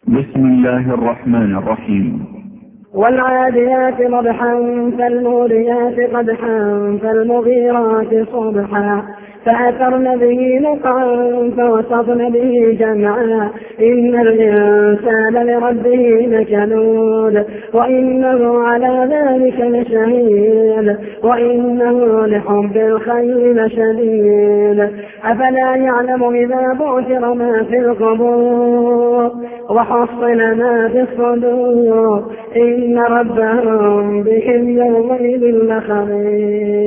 بسم الله الرحمن الرحيم. والعاديات ضبحا فالموريات قدحا فالمغيرات صبحا فأثرن به نقعا فوسطن به جمعا إن الإنسان لربه لكنود وإنه على ذلك لشهيد وإنه لحب الخير لشديد أفلا يعلم إذا بعثر ما في القبور وحصل ما في الصدور إن ربهم بهم يومئذ لخبير.